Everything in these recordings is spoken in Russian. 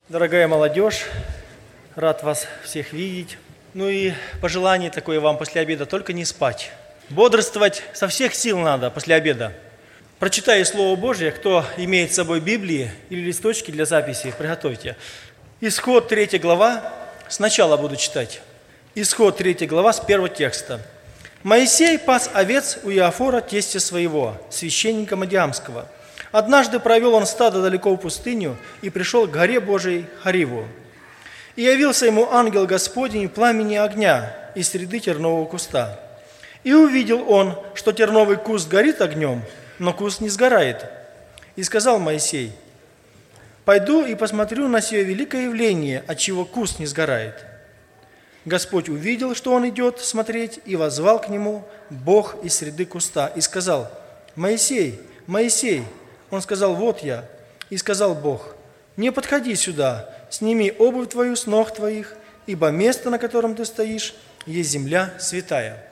Дорогая молодежь, рад вас всех видеть. Ну и пожелание такое вам после обеда: только не спать. Бодрствовать со всех сил надо после обеда. Прочитаю Слово Божье. Кто имеет с собой Библии или листочки для записи, приготовьте. Исход 3 глава, сначала буду читать. Исход 3 глава с первого текста. «Моисей пас овец у Иофора, тестя своего, священника Мадиамского. Однажды провел он стадо далеко в пустыню и пришел к горе Божией Хориву. И явился ему ангел Господень в пламени огня из среды тернового куста. И увидел он, что терновый куст горит огнем, но куст не сгорает. И сказал Моисей: пойду и посмотрю на сие великое явление, отчего куст не сгорает. Господь увидел, что он идет смотреть, и воззвал к нему Бог из среды куста, и сказал: Моисей, Моисей. Он сказал: вот я. И сказал Бог: не подходи сюда, сними обувь твою с ног твоих, ибо место, на котором ты стоишь, есть земля святая.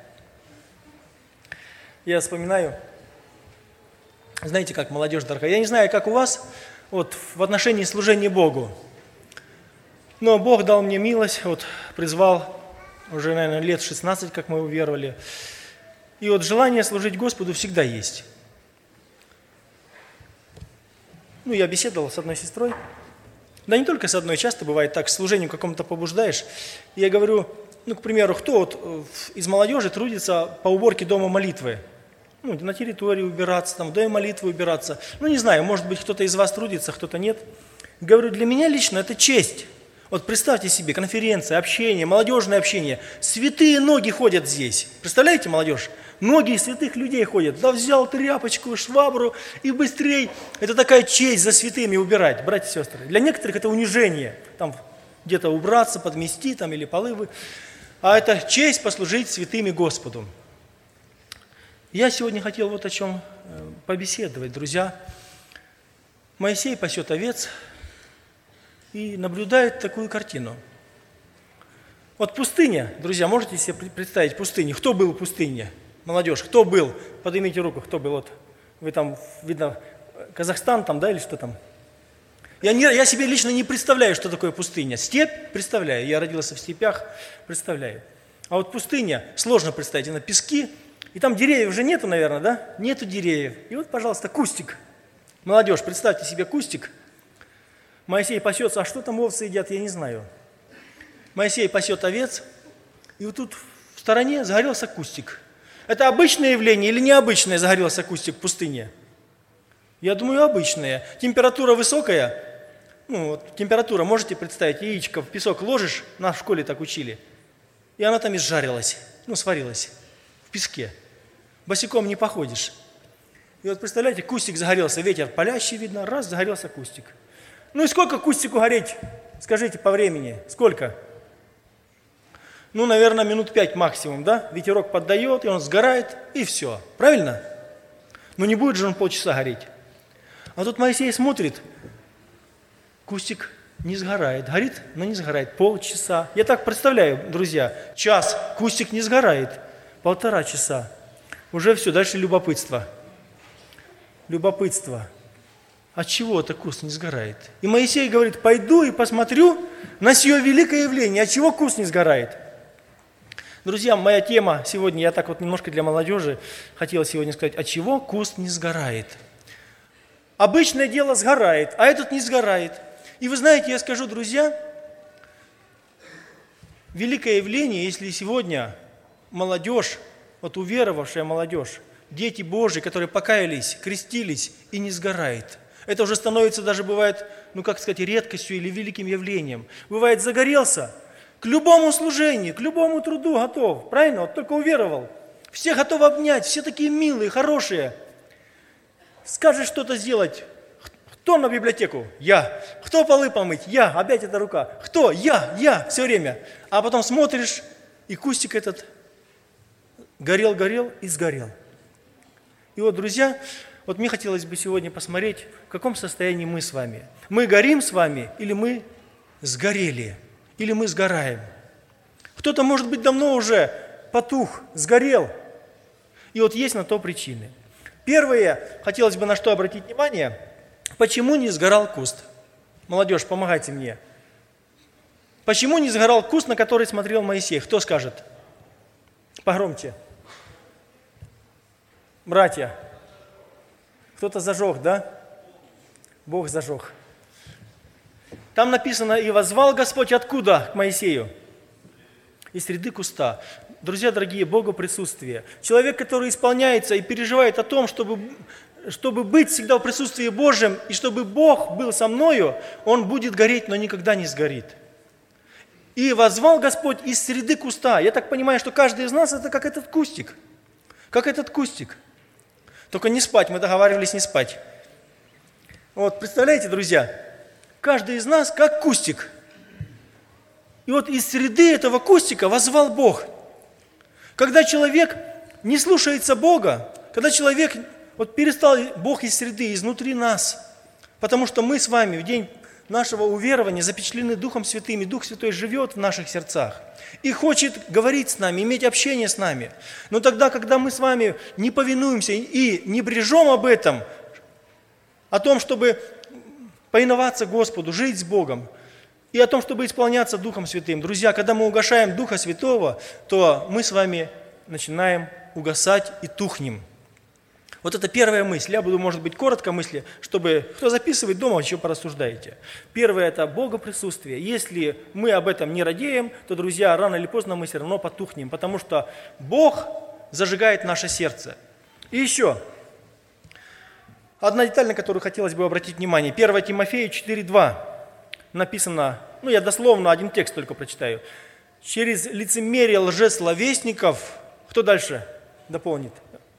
Я вспоминаю, знаете, как молодежь дорогая, я не знаю, как у вас, вот в отношении служения Богу, но Бог дал мне милость, вот призвал уже, наверное, лет 16, как мы уверовали, и вот желание служить Господу всегда есть. Ну, я беседовал с одной сестрой, да не только с одной, часто бывает так, к служению какому-то побуждаешь. И я говорю, ну, к примеру, кто вот из молодежи трудится по уборке дома молитвы? Ну, на территории убираться, там, в доме молитвы убираться. Ну, не знаю, может быть, кто-то из вас трудится, кто-то нет. Говорю, для меня лично это честь. Вот представьте себе, конференция, общение, молодежное общение. Святые ноги ходят здесь. Представляете, молодежь? Ноги святых людей ходят. Да взял тряпочку, швабру и быстрей. Это такая честь за святыми убирать, братья и сестры. Для некоторых это унижение. Там где-то убраться, подмести там, или полы. А это честь послужить святыми Господу. Я сегодня хотел вот о чем побеседовать, друзья. Моисей пасет овец и наблюдает такую картину. Вот пустыня, друзья, можете себе представить пустыню? Кто был в пустыне? Молодежь, кто был? Поднимите руку, кто был? Вот вы там, видно, Казахстан там, да, или что там? Я себе лично не представляю, что такое пустыня. Степь представляю, я родился в степях, представляю. А вот пустыня, сложно представить, она пески, и там деревьев уже нету, наверное, да? Нету деревьев. И вот, пожалуйста, кустик. Молодежь, представьте себе кустик. Моисей пасется, а что там овцы едят, я не знаю. Моисей пасет овец, и вот тут в стороне загорелся кустик. Это обычное явление или необычное загорелся кустик в пустыне? Я думаю, обычное. Температура высокая. Ну, вот, температура, можете представить, яичко в песок ложишь, нас в школе так учили, и она там изжарилась, ну, сварилась в песке. Босиком не походишь. И вот представляете, кустик загорелся, ветер палящий, видно, раз, загорелся кустик. Ну и сколько кустику гореть? Скажите по времени, сколько? Ну, наверное, минут 5 максимум, да? Ветерок поддает, и он сгорает, и все. Правильно? Но не будет же он полчаса гореть. А тут Моисей смотрит, кустик не сгорает. Горит, но не сгорает. Полчаса. Я так представляю, друзья, час, кустик не сгорает. 1,5 часа. Уже все, дальше любопытство. Любопытство. От чего это куст не сгорает? И Моисей говорит, пойду и посмотрю на сие великое явление, от чего куст не сгорает. Друзья, моя тема сегодня, я так вот немножко для молодежи хотел сегодня сказать, от чего куст не сгорает. Обычное дело сгорает, а этот не сгорает. И вы знаете, я скажу, друзья, великое явление, если сегодня молодежь, вот уверовавшая молодежь, дети Божьи, которые покаялись, крестились и не сгорает. Это уже становится даже бывает, ну как сказать, редкостью или великим явлением. Бывает, загорелся, к любому служению, к любому труду готов, правильно? Вот только уверовал. Все готовы обнять, все такие милые, хорошие. Скажешь что-то сделать, кто на библиотеку? Я. Кто полы помыть? Я. Опять эта рука. Кто? Я. Все время. А потом смотришь, и кустик этот горел и сгорел. И вот, друзья, вот мне хотелось бы сегодня посмотреть, в каком состоянии мы с вами. Мы горим с вами, или мы сгорели, или мы сгораем. Кто-то, может быть, давно уже потух, сгорел. И вот есть на то причины. Первое, хотелось бы на что обратить внимание, почему не сгорал куст. Молодежь, помогайте мне. Почему не сгорал куст, на который смотрел Моисей? Кто скажет? Погромче. Братья, кто-то зажег, да? Бог зажег. Там написано, и воззвал Господь откуда к Моисею? Из среды куста. Друзья дорогие, Богу присутствие. Человек, который исполняется и переживает о том, чтобы быть всегда в присутствии Божьем, и чтобы Бог был со мною, он будет гореть, но никогда не сгорит. И воззвал Господь из среды куста. Я так понимаю, что каждый из нас это как этот кустик. Как этот кустик. Только не спать, мы договаривались не спать. Вот, представляете, друзья, каждый из нас как кустик. И вот из среды этого кустика воззвал Бог. Когда человек не слушается Бога, когда человек перестал Бог из среды, изнутри нас, потому что мы с вами в день нашего уверования запечатлены Духом Святым, и Дух Святой живет в наших сердцах и хочет говорить с нами, иметь общение с нами. Но тогда, когда мы с вами не повинуемся и не брежем об этом, о том, чтобы повиноваться Господу, жить с Богом, и о том, чтобы исполняться Духом Святым. Друзья, когда мы угошаем Духа Святого, то мы с вами начинаем угасать и тухнем. Вот это первая мысль. Я буду, может быть, коротко мысли, чтобы, кто записывает дома, еще порассуждаете. Первое – это Богоприсутствие. Если мы об этом не радеем, то, друзья, рано или поздно мы все равно потухнем, потому что Бог зажигает наше сердце. И еще одна деталь, на которую хотелось бы обратить внимание. 1 Тимофею 4:2 написано, я дословно один текст только прочитаю. Через лицемерие лжесловесников, кто дальше дополнит?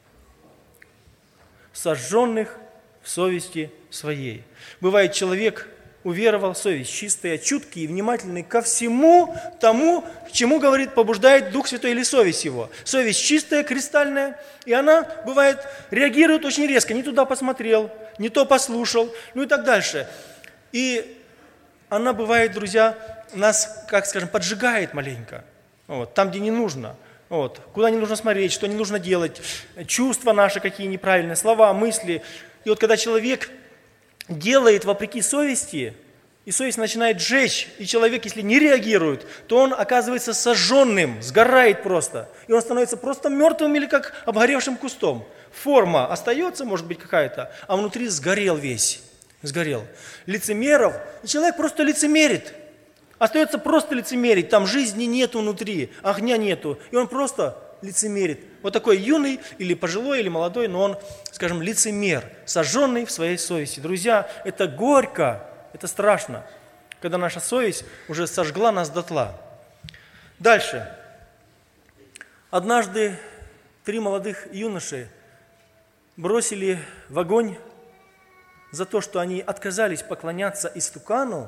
Сожженных в совести своей. Бывает, человек уверовал, совесть чистая, чуткий и внимательный ко всему тому, к чему, говорит, побуждает Дух Святой или совесть его. Совесть чистая, кристальная, и она, бывает, реагирует очень резко. Не туда посмотрел, не то послушал, и так дальше. И она, бывает, друзья, нас, поджигает маленько, там, где не нужно. Куда не нужно смотреть, что не нужно делать, чувства наши какие неправильные, слова, мысли. И когда человек делает вопреки совести, и совесть начинает жечь, и человек, если не реагирует, то он оказывается сожженным, сгорает просто. И он становится просто мертвым или как обгоревшим кустом. Форма остается, может быть, какая-то, а внутри сгорел весь. Сгорел. Лицемеров, и человек просто лицемерит. Остается просто лицемерить, там жизни нету внутри, огня нету, и он просто лицемерит. Вот такой юный, или пожилой, или молодой, но он, лицемер, сожженный в своей совести. Друзья, это горько, это страшно, когда наша совесть уже сожгла нас дотла. Дальше. Однажды 3 молодых юноши бросили в огонь за то, что они отказались поклоняться истукану,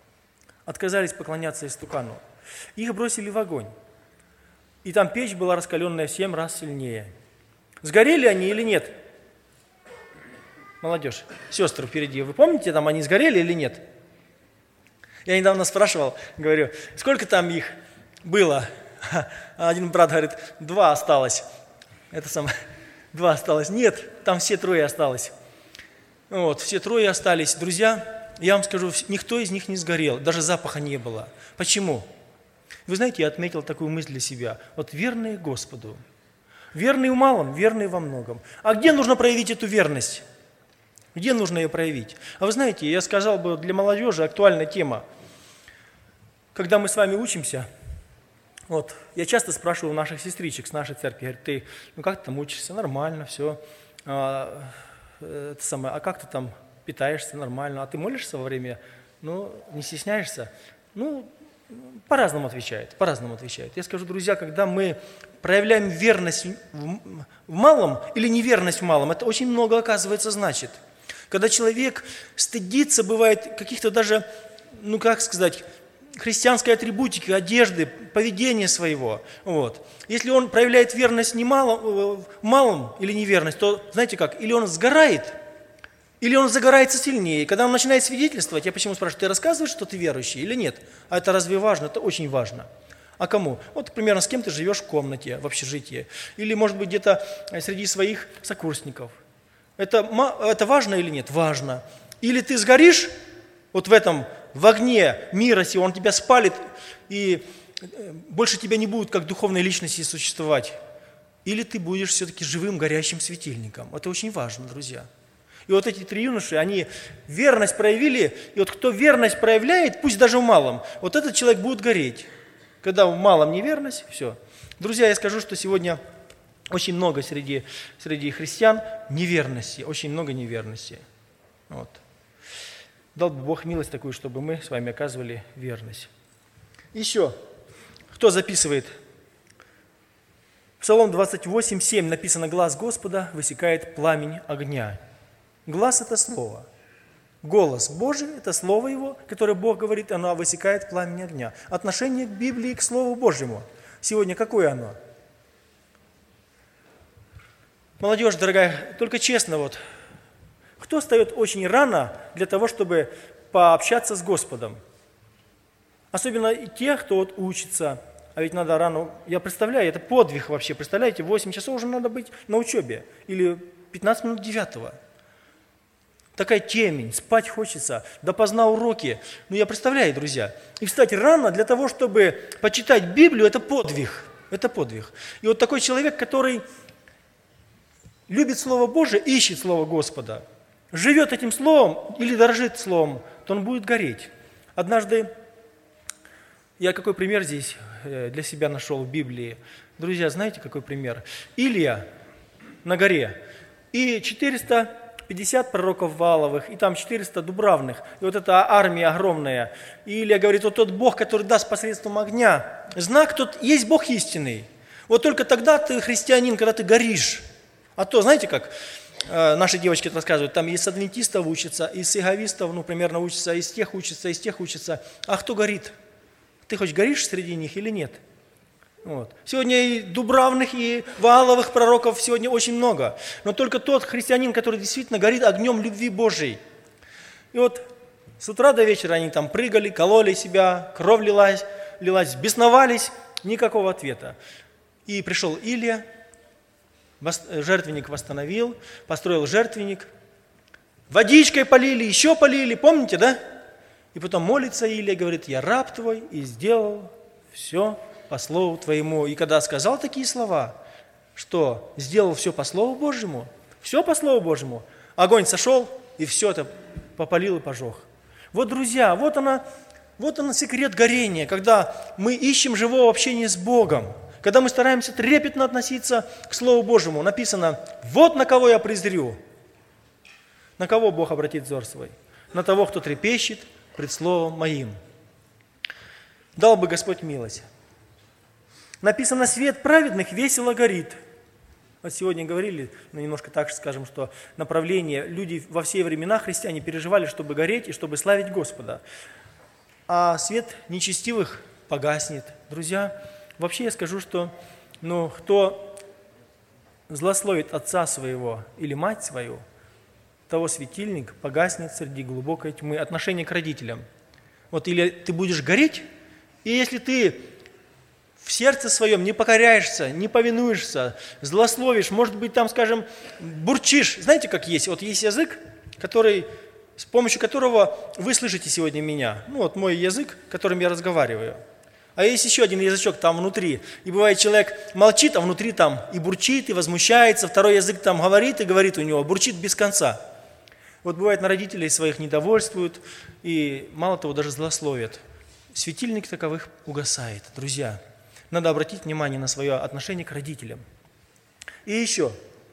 их бросили в огонь. И там печь была раскаленная в 7 раз сильнее. Сгорели они или нет? Молодежь, сестры впереди, вы помните, там они сгорели или нет? Я недавно спрашивал, говорю, сколько там их было? Один брат говорит, 2 осталось. 2 осталось. Нет, там все 3 осталось. Все 3 остались. Друзья, я вам скажу, никто из них не сгорел, даже запаха не было. Почему? Вы знаете, я отметил такую мысль для себя. Верные Господу, верные в малом, верные во многом. А где нужно проявить эту верность? Где нужно ее проявить? А вы знаете, я сказал бы, для молодежи актуальная тема. Когда мы с вами учимся, я часто спрашиваю наших сестричек с нашей церкви, говорю, ты, как ты там учишься? Нормально, все. А как ты там питаешься нормально, а ты молишься во время, не стесняешься? По-разному отвечают. Я скажу, друзья, когда мы проявляем верность в малом или неверность в малом, это очень много, оказывается, значит. Когда человек стыдится, бывает, каких-то даже, христианской атрибутики, одежды, поведения своего. Если он проявляет верность в малом или неверность, то, знаете как, или он сгорает, или он загорается сильнее. И когда он начинает свидетельствовать, я почему спрашиваю, ты рассказываешь, что ты верующий или нет? А это разве важно? Это очень важно. А кому? Примерно с кем ты живешь в комнате, в общежитии. Или, может быть, где-то среди своих сокурсников. Это важно или нет? Важно. Или ты сгоришь в этом в огне мира сего, он тебя спалит, и больше тебя не будет как духовной личности существовать. Или ты будешь все-таки живым горящим светильником. Это очень важно, друзья. И вот эти 3 юноши, они верность проявили, и вот кто верность проявляет, пусть даже в малом, вот этот человек будет гореть. Когда в малом неверность, все. Друзья, я скажу, что сегодня очень много среди христиан неверности, очень много неверности. Вот. Дал бы Бог милость такую, чтобы мы с вами оказывали верность. Еще, кто записывает? Псалом 28:7 написано: «Глаз Господа высекает пламень огня». Глаз – это слово. Голос Божий – это слово Его, которое Бог говорит, оно высекает пламень огня. Отношение к Библии, к Слову Божьему. Сегодня какое оно? Молодежь, дорогая, только честно вот, кто встает очень рано для того, чтобы пообщаться с Господом? Особенно те, кто вот учится, а ведь надо рано, я представляю, это подвиг вообще, представляете, 8 часов уже надо быть на учебе, или 15 минут 9. Такая темень, спать хочется, допоздна уроки. Ну, я представляю, друзья. И встать рано для того, чтобы почитать Библию, это подвиг. Это подвиг. И вот такой человек, который любит Слово Божие, ищет Слово Господа, живет этим Словом или дорожит Словом, то он будет гореть. Однажды, я какой пример здесь для себя нашел в Библии. Друзья, знаете, какой пример? Илия на горе и 450 пророков Вааловых, и там 400 дубравных, и вот эта армия огромная. И Илия говорит: вот тот Бог, который даст посредством огня, знак, тот есть Бог истинный. Вот только тогда ты христианин, когда ты горишь. А то, знаете как, наши девочки рассказывают, там из адвентистов учатся, из иеговистов, примерно учатся, из тех учатся. А кто горит? Ты хоть горишь среди них или нет? Вот. Сегодня и дубравных, и вааловых пророков сегодня очень много. Но только тот христианин, который действительно горит огнем любви Божией. И вот с утра до вечера они там прыгали, кололи себя, кровь лилась, бесновались, никакого ответа. И пришел Илия, жертвенник восстановил, построил жертвенник, водичкой полили, еще полили, помните, да? И потом молится Илия, говорит: я раб твой и сделал все по слову твоему. И когда сказал такие слова, что сделал все по слову Божьему, все по слову Божьему, огонь сошел и все это попалил и пожег. Вот, друзья, вот он секрет горения, когда мы ищем живого общения с Богом, когда мы стараемся трепетно относиться к Слову Божьему. Написано: вот на кого я презрю. На кого Бог обратит взор свой? На того, кто трепещет пред Словом Моим. Дал бы Господь милость. Написано: свет праведных весело горит. Вот сегодня говорили, немножко так скажем, что направление, люди во все времена, христиане, переживали, чтобы гореть и чтобы славить Господа. А свет нечестивых погаснет. Друзья, вообще я скажу, что кто злословит отца своего или мать свою, того светильник погаснет среди глубокой тьмы. Отношение к родителям. Вот или ты будешь гореть, и если ты в сердце своем не покоряешься, не повинуешься, злословишь, может быть, там, скажем, бурчишь. Знаете, как есть? Вот есть язык, с помощью которого вы слышите сегодня меня. Вот мой язык, которым я разговариваю. А есть еще один язычок там внутри. И бывает, человек молчит, а внутри там и бурчит, и возмущается. Второй язык там говорит, и говорит у него, бурчит без конца. Вот бывает, на родителей своих недовольствуют, и мало того, даже злословят. Светильник таковых угасает, друзья. Надо обратить внимание на свое отношение к родителям. И еще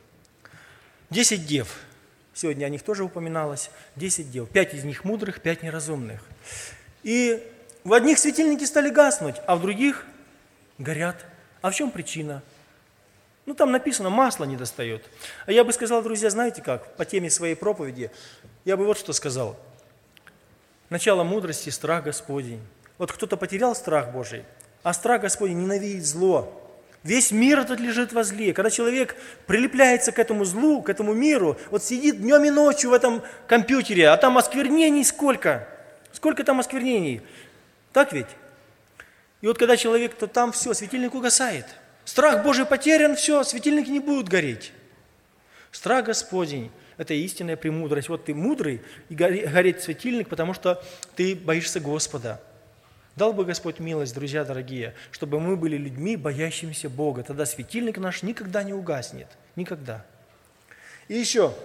10 дев. Сегодня о них тоже упоминалось. 10 дев. 5 из них мудрых, 5 неразумных. И в одних светильники стали гаснуть, а в других горят. А в чем причина? Там написано, масло не достает. А я бы сказал, друзья, знаете как, по теме своей проповеди, я бы вот что сказал. Начало мудрости – страх Господень. Вот кто-то потерял страх Божий, а страх Господень ненавидит зло. Весь мир этот лежит во зле. Когда человек прилепляется к этому злу, к этому миру, вот сидит днем и ночью в этом компьютере, а там осквернений сколько? Сколько там осквернений? Так ведь? И вот когда человек, то там все, светильник угасает. Страх Божий потерян, все, светильники не будут гореть. Страх Господень Это истинная премудрость. Вот ты мудрый, и горит светильник, потому что ты боишься Господа. Дал бы Господь милость, друзья дорогие, чтобы мы были людьми, боящимися Бога. Тогда светильник наш никогда не угаснет. Никогда. И еще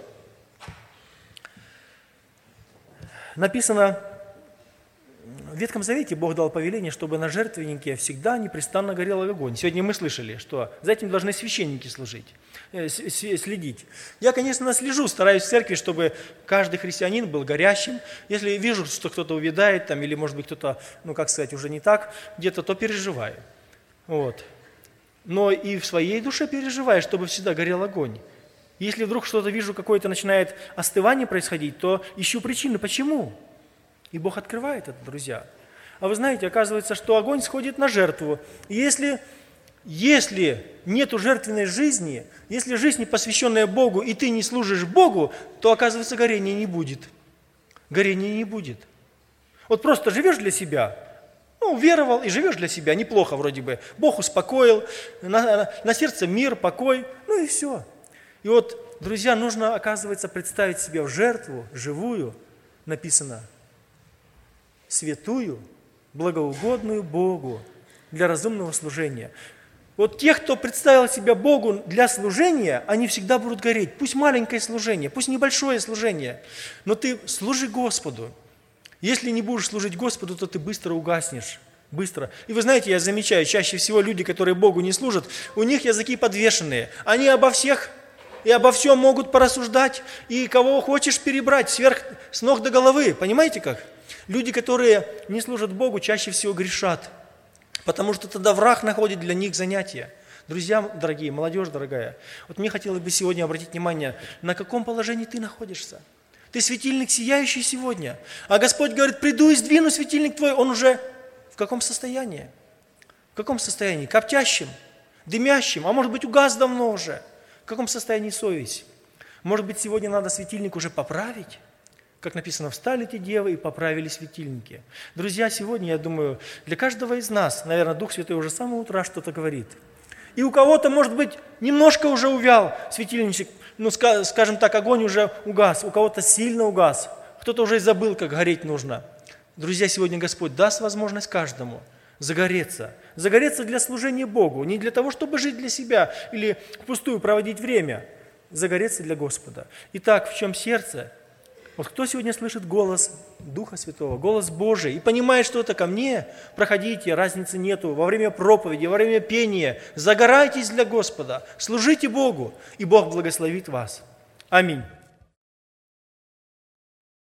написано, в Ветхом Завете Бог дал повеление, чтобы на жертвеннике всегда непрестанно горел огонь. Сегодня мы слышали, что за этим должны священники следить. Я, конечно, слежу, стараюсь в церкви, чтобы каждый христианин был горящим. Если вижу, что кто-то увядает, там, или, может быть, кто-то, уже не так, где-то, то переживаю. Вот. Но и в своей душе переживаю, чтобы всегда горел огонь. Если вдруг что-то вижу, какое-то начинает остывание происходить, то ищу причины, почему. И Бог открывает это, друзья. А вы знаете, оказывается, что огонь сходит на жертву. И если нету жертвенной жизни, если жизнь не посвященная Богу, и ты не служишь Богу, то, оказывается, горения не будет. Горения не будет. Вот просто живешь для себя, веровал и живешь для себя, неплохо вроде бы. Бог успокоил, на сердце мир, покой, и все. И вот, друзья, нужно, оказывается, представить себя в жертву, живую, написано, святую, благоугодную Богу для разумного служения. Вот тех, кто представил себя Богу для служения, они всегда будут гореть. Пусть маленькое служение, пусть небольшое служение, но ты служи Господу. Если не будешь служить Господу, то ты быстро угаснешь. Быстро. И вы знаете, я замечаю, чаще всего люди, которые Богу не служат, у них языки подвешенные. Они обо всех и обо всем могут порассуждать, и кого хочешь перебрать с ног до головы. Понимаете как? Люди, которые не служат Богу, чаще всего грешат, потому что тогда враг находит для них занятия. Друзья дорогие, молодежь дорогая, вот мне хотелось бы сегодня обратить внимание, на каком положении ты находишься. Ты светильник сияющий сегодня, а Господь говорит, приду и сдвину светильник твой, он уже в каком состоянии? В каком состоянии? Коптящим, дымящим, а может быть угас давно уже. В каком состоянии совесть? Может быть, сегодня надо светильник уже поправить? Как написано, встали те девы и поправили светильники. Друзья, сегодня, я думаю, для каждого из нас, наверное, Дух Святой уже с самого утра что-то говорит. И у кого-то, может быть, немножко уже увял светильничек, скажем так, огонь уже угас, у кого-то сильно угас, кто-то уже и забыл, как гореть нужно. Друзья, сегодня Господь даст возможность каждому загореться для служения Богу, не для того, чтобы жить для себя или впустую проводить время, загореться для Господа. Итак, в чем сердце? Вот кто сегодня слышит голос Духа Святого, голос Божий, и понимает, что это ко мне, проходите, разницы нету, во время проповеди, во время пения, загорайтесь для Господа, служите Богу, и Бог благословит вас. Аминь.